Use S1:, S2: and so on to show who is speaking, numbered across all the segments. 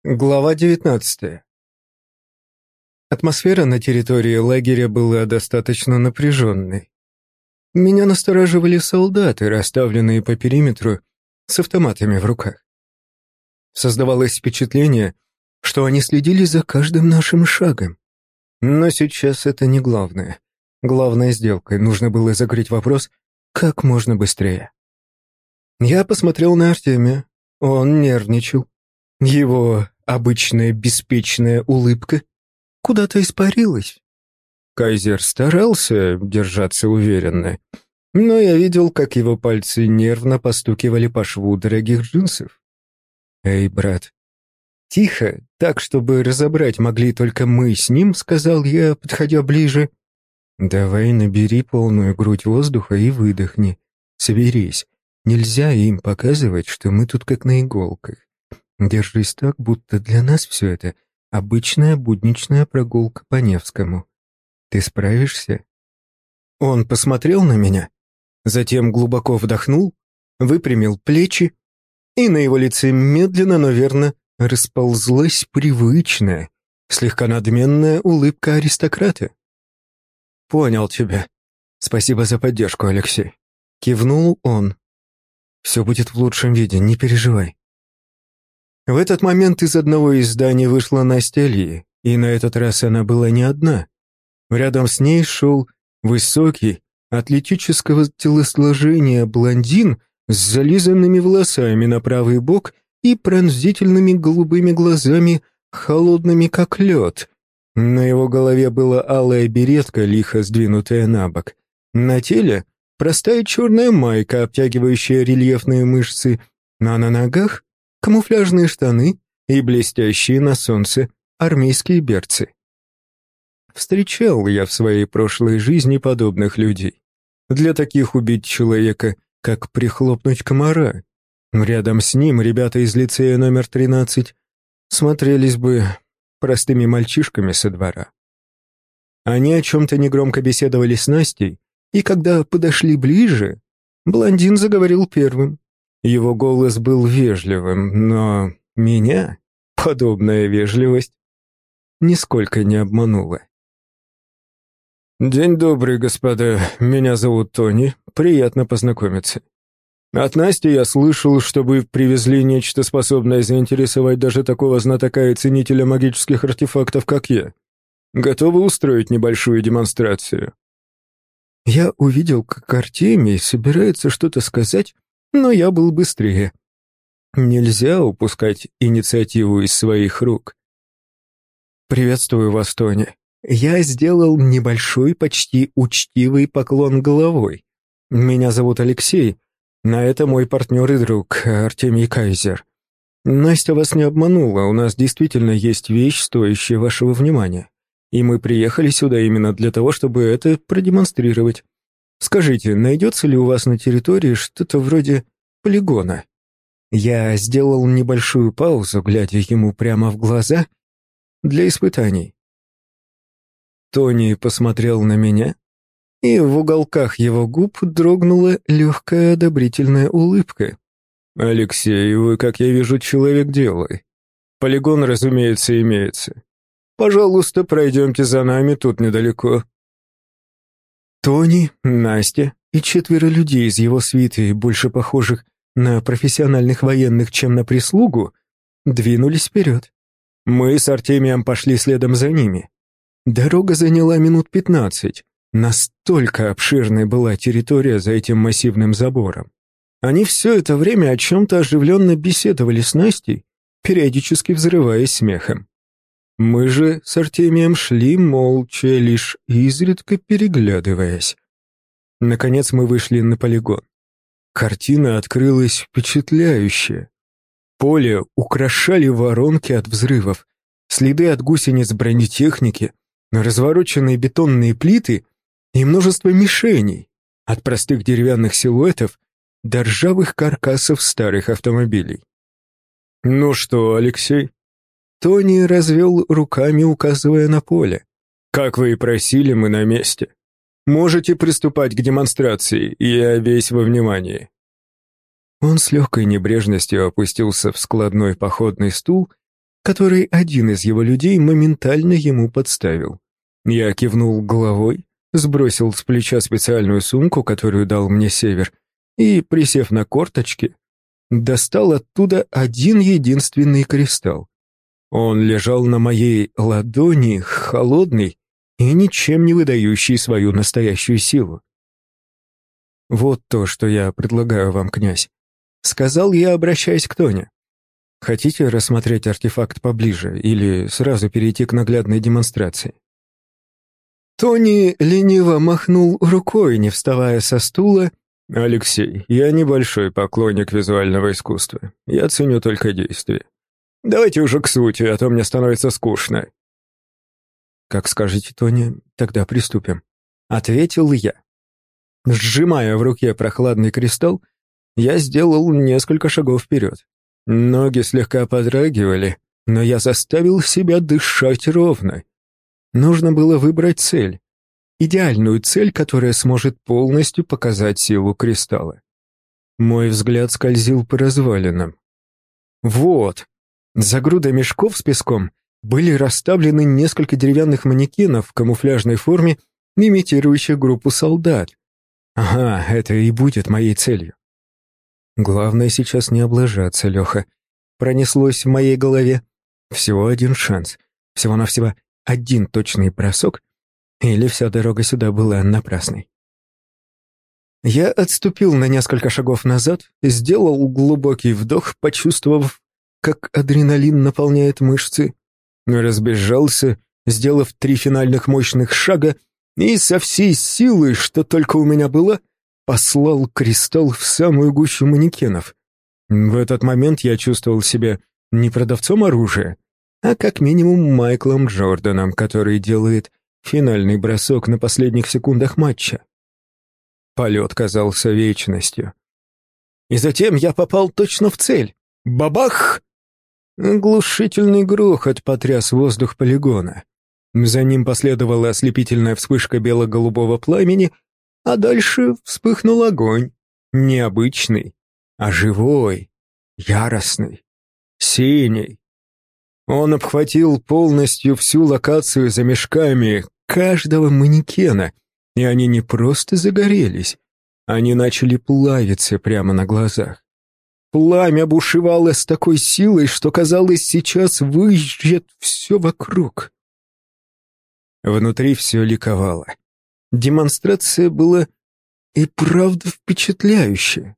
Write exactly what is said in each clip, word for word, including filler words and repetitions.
S1: Глава девятнадцатая. Атмосфера на территории лагеря была достаточно напряженной. Меня настораживали солдаты, расставленные по периметру с автоматами в руках. Создавалось впечатление, что они следили за каждым нашим шагом. Но сейчас это не главное. Главной сделкой нужно было закрыть вопрос как можно быстрее. Я посмотрел на Артемия. Он нервничал. Его обычная беспечная улыбка куда-то испарилась. Кайзер старался держаться уверенно, но я видел, как его пальцы нервно постукивали по шву дорогих джинсов. «Эй, брат!» Тихо, так, чтобы разобрать могли только мы с ним, сказал я, подходя ближе. «Давай набери полную грудь воздуха и выдохни. Соберись. Нельзя им показывать, что мы тут как на иголках. Держись так, будто для нас все это обычная будничная прогулка по Невскому. Ты справишься?» Он посмотрел на меня, затем глубоко вдохнул, выпрямил плечи, и на его лице медленно, но верно расползлась привычная, слегка надменная улыбка аристократа. «Понял тебя. Спасибо за поддержку, Алексей», — кивнул он. «Все будет в лучшем виде, не переживай». В этот момент из одного из зданий вышла Настя Ли, и на этот раз она была не одна. Рядом с ней шел высокий, атлетического телосложения блондин с зализанными волосами на правый бок и пронзительными голубыми глазами, холодными как лед. На его голове была алая беретка, лихо сдвинутая на бок. На теле простая черная майка, обтягивающая рельефные мышцы, а на ногах камуфляжные штаны и блестящие на солнце армейские берцы. Встречал я в своей прошлой жизни подобных людей. Для таких убить человека, как прихлопнуть комара. Рядом с ним ребята из лицея номер тринадцать смотрелись бы простыми мальчишками со двора. Они о чем-то негромко беседовали с Настей, и когда подошли ближе, блондин заговорил первым. Его голос был вежливым, но меня подобная вежливость нисколько не обманула. «День добрый, господа. Меня зовут Тони. Приятно познакомиться. От Насти я слышал, что вы привезли нечто, способное заинтересовать даже такого знатока и ценителя магических артефактов, как я. Готовы устроить небольшую демонстрацию?» Я увидел, как Артемий собирается что-то сказать, но я был быстрее. Нельзя упускать инициативу из своих рук. «Приветствую вас, Тони». Я сделал небольшой, почти учтивый поклон головой. «Меня зовут Алексей, а это мой партнер и друг, Артемий Кайзер. Настя вас не обманула, у нас действительно есть вещь, стоящая вашего внимания, и мы приехали сюда именно для того, чтобы это продемонстрировать. Скажите, найдется ли у вас на территории что-то вроде полигона?» Я сделал небольшую паузу, глядя ему прямо в глаза, для испытаний. Тони посмотрел на меня, и в уголках его губ дрогнула легкая одобрительная улыбка. «Алексей, вы, как я вижу, человек дела. Полигон, разумеется, имеется. Пожалуйста, пройдемте за нами, тут недалеко». Тони, Настя и четверо людей из его свиты, больше похожих на профессиональных военных, чем на прислугу, двинулись вперед. Мы с Артемием пошли следом за ними. Дорога заняла минут пятнадцать. Настолько обширной была территория за этим массивным забором. Они все это время о чем-то оживленно беседовали с Настей, периодически взрываясь смехом. Мы же с Артемием шли молча, лишь изредка переглядываясь. Наконец мы вышли на полигон. Картина открылась впечатляющая. Поле украшали воронки от взрывов, следы от гусениц бронетехники, развороченные бетонные плиты и множество мишеней, от простых деревянных силуэтов до ржавых каркасов старых автомобилей. «Ну что, Алексей?» Тони развел руками, указывая на поле. «Как вы и просили, мы на месте. Можете приступать к демонстрации, я весь во внимании». Он с легкой небрежностью опустился в складной походный стул который один из его людей моментально ему подставил. Я кивнул головой, сбросил с плеча специальную сумку, которую дал мне Север, и, присев на корточки, достал оттуда один единственный кристалл. Он лежал на моей ладони, холодный и ничем не выдающий свою настоящую силу. «Вот то, что я предлагаю вам, князь», — сказал я, обращаясь к Тоне. «Хотите рассмотреть артефакт поближе или сразу перейти к наглядной демонстрации?» Тони лениво махнул рукой, не вставая со стула. «Алексей, я небольшой поклонник визуального искусства. Я ценю только действие. Давайте уже к сути, а то мне становится скучно». «Как скажете, Тони, тогда приступим», — ответил я. Сжимая в руке прохладный кристалл, я сделал несколько шагов вперед. Ноги слегка подрагивали, но я заставил себя дышать ровно. Нужно было выбрать цель. Идеальную цель, которая сможет полностью показать силу кристалла. Мой взгляд скользил по развалинам. Вот, за грудой мешков с песком были расставлены несколько деревянных манекенов в камуфляжной форме, имитирующих группу солдат. Ага, это и будет моей целью. Главное сейчас не облажаться, Леха. Пронеслось в моей голове. Всего один шанс. Всего-навсего один точный бросок, или вся дорога сюда была напрасной. Я отступил на несколько шагов назад, сделал глубокий вдох, почувствовав, как адреналин наполняет мышцы, разбежался, сделав три финальных мощных шага, и со всей силы, что только у меня было, послал кристалл в самую гущу манекенов. В этот момент я чувствовал себя не продавцом оружия, а как минимум Майклом Джорданом, который делает финальный бросок на последних секундах матча. Полет казался вечностью. И затем я попал точно в цель. Бабах! Глушительный грохот потряс воздух полигона. За ним последовала ослепительная вспышка бело-голубого пламени, а дальше вспыхнул огонь. Не обычный, а живой, яростный, синий. Он обхватил полностью всю локацию за мешками каждого манекена, и они не просто загорелись, они начали плавиться прямо на глазах. Пламя бушевало с такой силой, что, казалось, сейчас выжжет все вокруг. Внутри все ликовало. Демонстрация была и правда впечатляющая.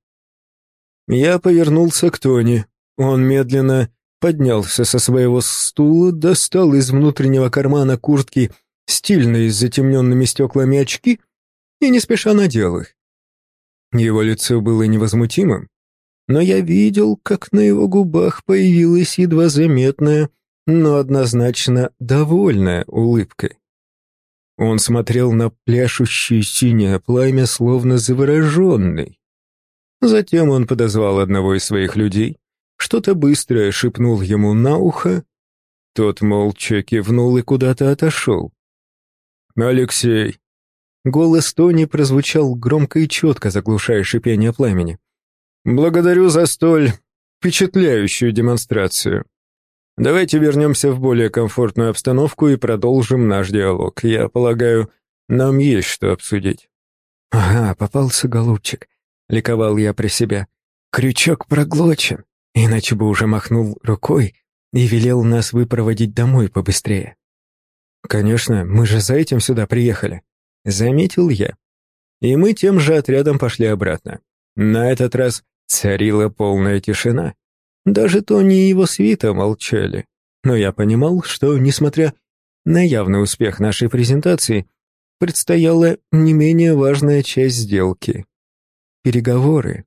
S1: Я повернулся к Тони. Он медленно поднялся со своего стула, достал из внутреннего кармана куртки стильные с затемненными стеклами очки и не спеша надел их. Его лицо было невозмутимым, но я видел, как на его губах появилась едва заметная, но однозначно довольная улыбка. Он смотрел на пляшущее синее пламя, словно завороженный. Затем он подозвал одного из своих людей, что-то быстрое шепнул ему на ухо. Тот молча кивнул и куда-то отошел. «Алексей!» Голос Тони прозвучал громко и четко, заглушая шипение пламени. «Благодарю за столь впечатляющую демонстрацию. Давайте вернемся в более комфортную обстановку и продолжим наш диалог. Я полагаю, нам есть что обсудить». «Ага, попался, голубчик», — ликовал я при себя. «Крючок проглочен, иначе бы уже махнул рукой и велел нас выпроводить домой побыстрее». «Конечно, мы же за этим сюда приехали», — заметил я. И мы тем же отрядом пошли обратно. На этот раз царила полная тишина. Даже Тони и его свита молчали. Но я понимал, что, несмотря на явный успех нашей презентации, предстояла не менее важная часть сделки — переговоры.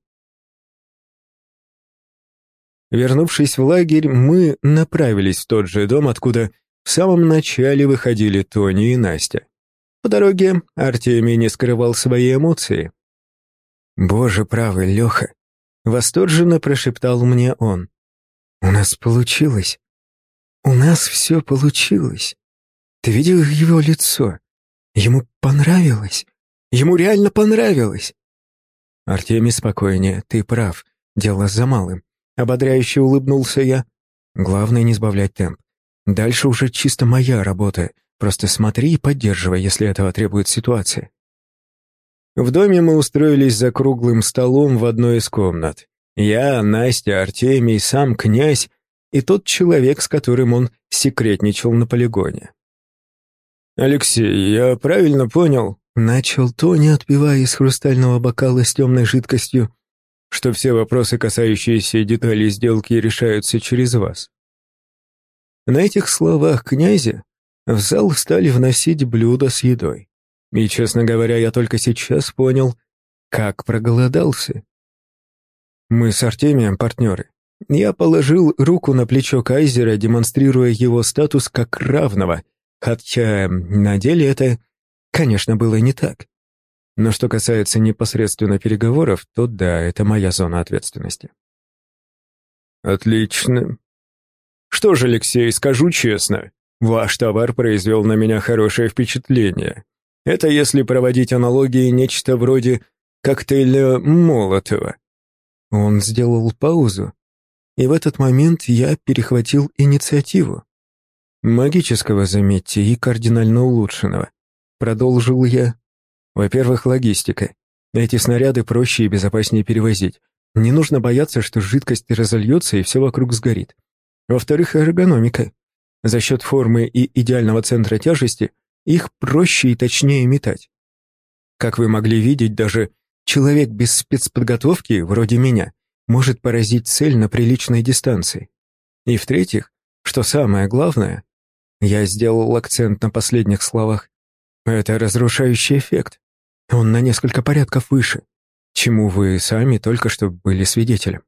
S1: Вернувшись в лагерь, мы направились в тот же дом, откуда в самом начале выходили Тони и Настя. По дороге Артемий не скрывал свои эмоции. «Боже правый, Леха!» — восторженно прошептал мне он. «У нас получилось. У нас все получилось. Ты видел его лицо? Ему понравилось. Ему реально понравилось». «Артемий, спокойнее, ты прав. Дело за малым». Ободряюще улыбнулся я. Главное не сбавлять темп. Дальше уже чисто моя работа. Просто смотри и поддерживай, если этого требует ситуация. В доме мы устроились за круглым столом в одной из комнат. Я, Настя, Артемий, сам князь и тот человек, с которым он секретничал на полигоне. «Алексей, я правильно понял?» — начал Тони, отпивая из хрустального бокала с темной жидкостью, что все вопросы, касающиеся деталей сделки, решаются через вас. На этих словах князя в зал стали вносить блюда с едой. И, честно говоря, я только сейчас понял, как проголодался. Мы с Артемием партнеры. Я положил руку на плечо Кайзера, демонстрируя его статус как равного, хотя на деле это, конечно, было не так. Но что касается непосредственно переговоров, то да, это моя зона ответственности. Отлично. Что ж, Алексей, скажу честно, ваш товар произвел на меня хорошее впечатление. Это, если проводить аналогии, нечто вроде коктейля Молотова. Он сделал паузу, и в этот момент я перехватил инициативу. Магического, заметьте, и кардинально улучшенного. Продолжил я. Во-первых, логистика. Эти снаряды проще и безопаснее перевозить. Не нужно бояться, что жидкость разольется и все вокруг сгорит. Во-вторых, эргономика. За счет формы и идеального центра тяжести их проще и точнее метать. Как вы могли видеть, даже человек без спецподготовки, вроде меня, может поразить цель на приличной дистанции. И в-третьих, что самое главное, я сделал акцент на последних словах, это разрушающий эффект. Он на несколько порядков выше, чему вы сами только что были свидетелем.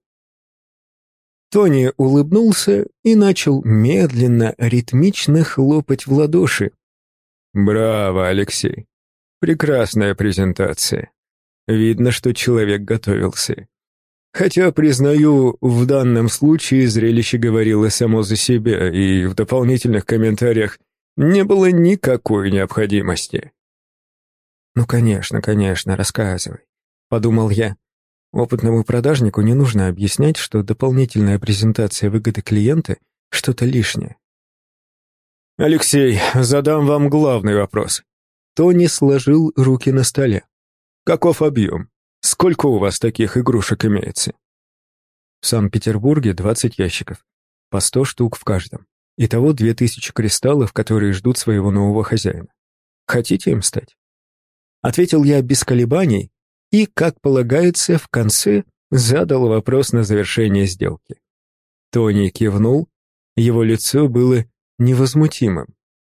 S1: Тони улыбнулся и начал медленно, ритмично хлопать в ладоши. «Браво, Алексей! Прекрасная презентация. Видно, что человек готовился. Хотя, признаю, в данном случае зрелище говорило само за себя, и в дополнительных комментариях не было никакой необходимости». «Ну, конечно, конечно, рассказывай», — подумал я. Опытному продажнику не нужно объяснять, что дополнительная презентация выгоды клиента — что-то лишнее. «Алексей, задам вам главный вопрос». Тони сложил руки на столе. «Каков объем? Сколько у вас таких игрушек имеется?» В Санкт-Петербурге двадцать ящиков, по сто штук в каждом. Итого две тысячи кристаллов, которые ждут своего нового хозяина. Хотите им стать? Ответил я без колебаний и, как полагается, в конце задал вопрос на завершение сделки. Тони кивнул, его лицо было невозмутимым.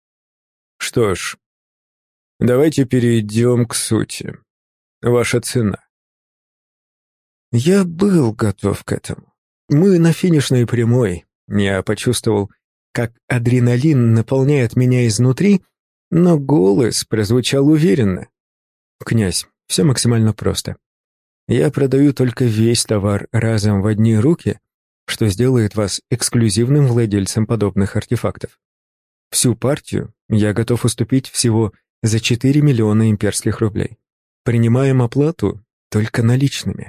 S1: Что ж, давайте перейдем к сути. Ваша цена. Я был готов к этому. Мы на финишной прямой. Я почувствовал, как адреналин наполняет меня изнутри, но голос прозвучал уверенно. «Князь, все максимально просто. Я продаю только весь товар разом в одни руки, что сделает вас эксклюзивным владельцем подобных артефактов. Всю партию я готов уступить всего за четыре миллиона имперских рублей. Принимаем оплату только наличными».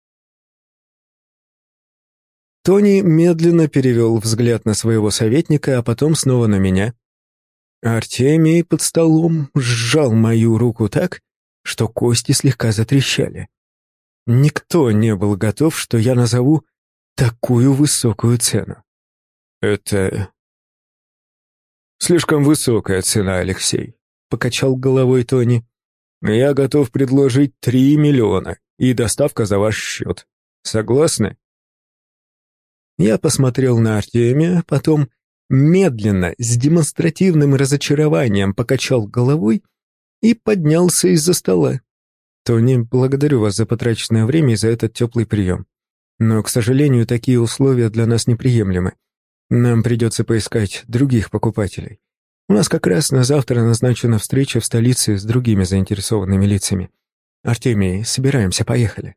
S1: Тони медленно перевел взгляд на своего советника, а потом снова на меня. Артемий под столом сжал мою руку так, что кости слегка затрещали. Никто не был готов, что я назову такую высокую цену. «Это слишком высокая цена, Алексей», — покачал головой Тони. «Я готов предложить три миллиона и доставка за ваш счет. Согласны?» Я посмотрел на Артемия, потом медленно, с демонстративным разочарованием покачал головой и поднялся из-за стола. «Тони, благодарю вас за потраченное время и за этот теплый прием. Но, к сожалению, такие условия для нас неприемлемы. Нам придется поискать других покупателей. У нас как раз на завтра назначена встреча в столице с другими заинтересованными лицами. Артемий, собираемся, поехали».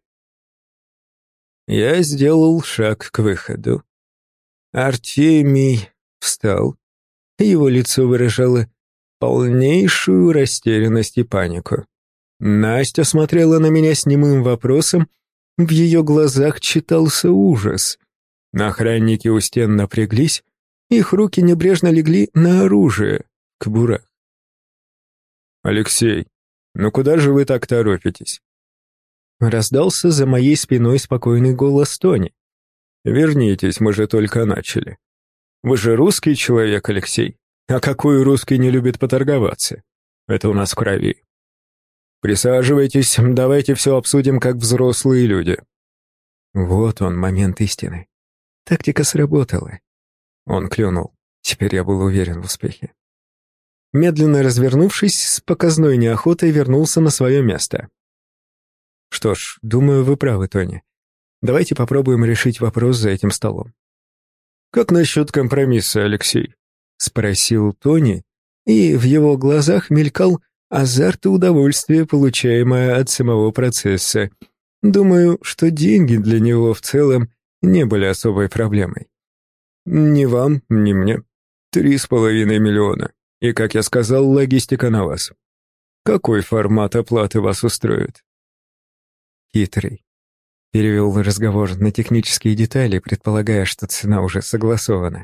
S1: Я сделал шаг к выходу. Артемий встал. Его лицо выражало полнейшую растерянность и панику. Настя смотрела на меня с немым вопросом, в ее глазах читался ужас. Охранники у стен напряглись, их руки небрежно легли на оружие в кобурах. «Алексей, ну куда же вы так торопитесь?» Раздался за моей спиной спокойный голос Тони. «Вернитесь, мы же только начали. Вы же русский человек, Алексей. А какой русский не любит поторговаться? Это у нас в крови. Присаживайтесь, давайте все обсудим, как взрослые люди». Вот он, момент истины. Тактика сработала. Он клюнул. Теперь я был уверен в успехе. Медленно развернувшись, с показной неохотой вернулся на свое место. «Что ж, думаю, вы правы, Тони. Давайте попробуем решить вопрос за этим столом». «Как насчет компромисса, Алексей?» — спросил Тони, и в его глазах мелькал азарт и удовольствие, получаемое от самого процесса. Думаю, что деньги для него в целом не были особой проблемой. «Ни вам, ни мне. Три с половиной миллиона. И, как я сказал, логистика на вас. Какой формат оплаты вас устроит?» «Хитрый». Перевел разговор на технические детали, предполагая, что цена уже согласована.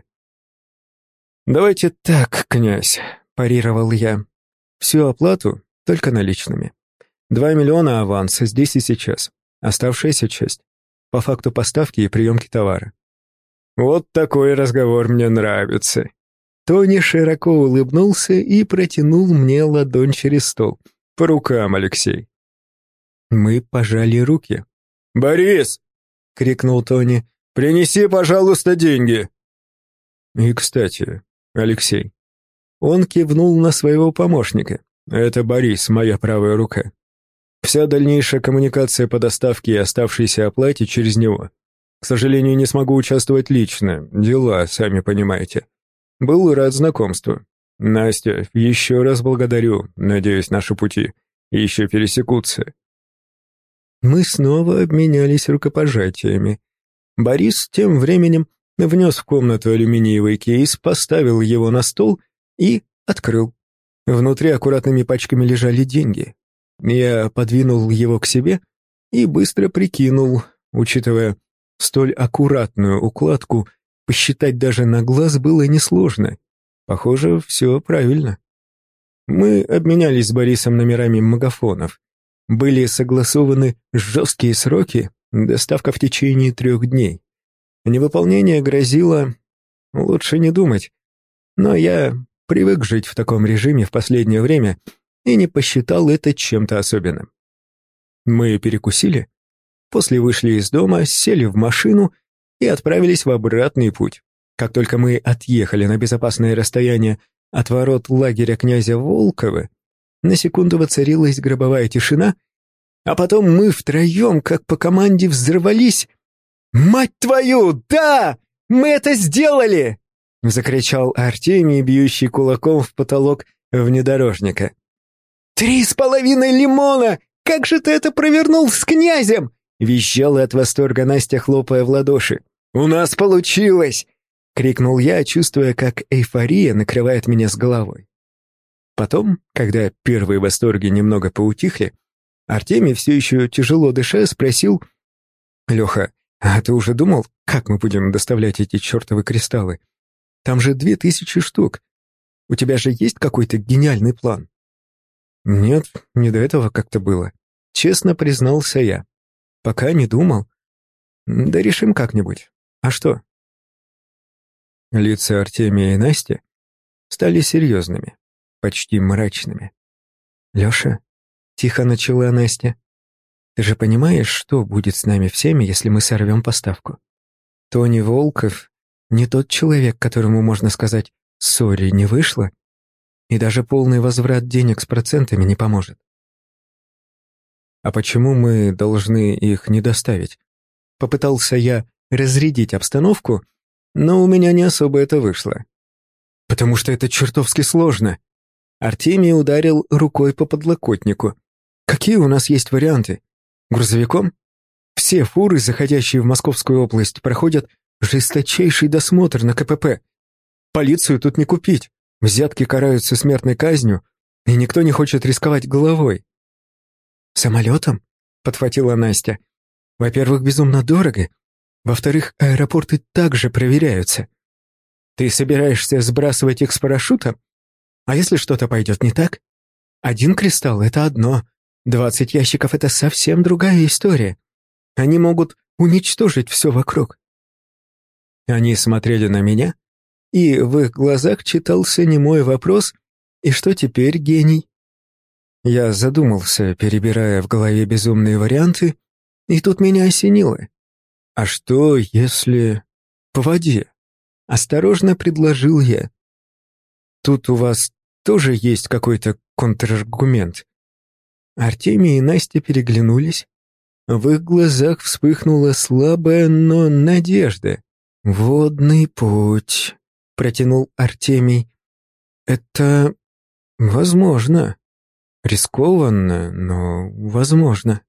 S1: «Давайте так, князь», — парировал я. «Всю оплату только наличными. Два миллиона аванса здесь и сейчас. Оставшаяся часть по факту поставки и приемки товара». «Вот такой разговор мне нравится». Тони широко улыбнулся и протянул мне ладонь через стол. «По рукам, Алексей». Мы пожали руки. «Борис!» — крикнул Тони. «Принеси, пожалуйста, деньги!» «И, кстати, Алексей...» Он кивнул на своего помощника. «Это Борис, моя правая рука. Вся дальнейшая коммуникация по доставке и оставшейся оплате через него. К сожалению, не смогу участвовать лично. Дела, сами понимаете. Был рад знакомству. Настя, еще раз благодарю. Надеюсь, наши пути еще пересекутся». Мы снова обменялись рукопожатиями. Борис тем временем внес в комнату алюминиевый кейс, поставил его на стол и открыл. Внутри аккуратными пачками лежали деньги. Я подвинул его к себе и быстро прикинул, учитывая столь аккуратную укладку, посчитать даже на глаз было несложно. Похоже, все правильно. Мы обменялись с Борисом номерами магафонов. Были согласованы жесткие сроки, доставка в течение трех дней. Невыполнение грозило, лучше не думать, но я привык жить в таком режиме в последнее время и не посчитал это чем-то особенным. Мы перекусили, после вышли из дома, сели в машину и отправились в обратный путь. Как только мы отъехали на безопасное расстояние от ворот лагеря князя Волкова, на секунду воцарилась гробовая тишина, а потом мы втроем, как по команде, взорвались. «Мать твою, да! Мы это сделали!» — закричал Артемий, бьющий кулаком в потолок внедорожника. «Три с половиной лимона! Как же ты это провернул с князем?» — визжала от восторга Настя, хлопая в ладоши. «У нас получилось!» — крикнул я, чувствуя, как эйфория накрывает меня с головой. Потом, когда первые восторги немного поутихли, Артемий, все еще тяжело дыша, спросил: «Леха, а ты уже думал, как мы будем доставлять эти чертовы кристаллы? Там же две тысячи штук. У тебя же есть какой-то гениальный план?» «Нет, не до этого как-то было», — честно признался я. «Пока не думал. Да решим как-нибудь. А что?» Лица Артемия и Насти стали серьезными, почти мрачными. «Леша», — тихо начала Настя, — «ты же понимаешь, что будет с нами всеми, если мы сорвем поставку? Тони Волков не тот человек, которому можно сказать «сори, не вышло», и даже полный возврат денег с процентами не поможет». «А почему мы должны их не доставить?» Попытался я разрядить обстановку, но у меня не особо это вышло. «Потому что это чертовски сложно». Артемий ударил рукой по подлокотнику. «Какие у нас есть варианты? Грузовиком? Все фуры, заходящие в Московскую область, проходят жесточайший досмотр на ка пэ пэ. Полицию тут не купить. Взятки караются смертной казнью, и никто не хочет рисковать головой». «Самолетом?» — подхватила Настя. «Во-первых, безумно дорого. Во-вторых, аэропорты также проверяются. Ты собираешься сбрасывать их с парашюта? А если что-то пойдет не так? Один кристалл — это одно, двадцать ящиков — это совсем другая история. Они могут уничтожить все вокруг. Они смотрели на меня, и в их глазах читался немой вопрос: «И что теперь, гений?» Я задумался, перебирая в голове безумные варианты, и тут меня осенило. «А что, если по воде?» — осторожно предложил я. «Тут у вас тоже есть какой-то контраргумент?» Артемий и Настя переглянулись. В их глазах вспыхнула слабая, но надежда. «Водный путь», — протянул Артемий. «Это возможно. Рискованно, но возможно».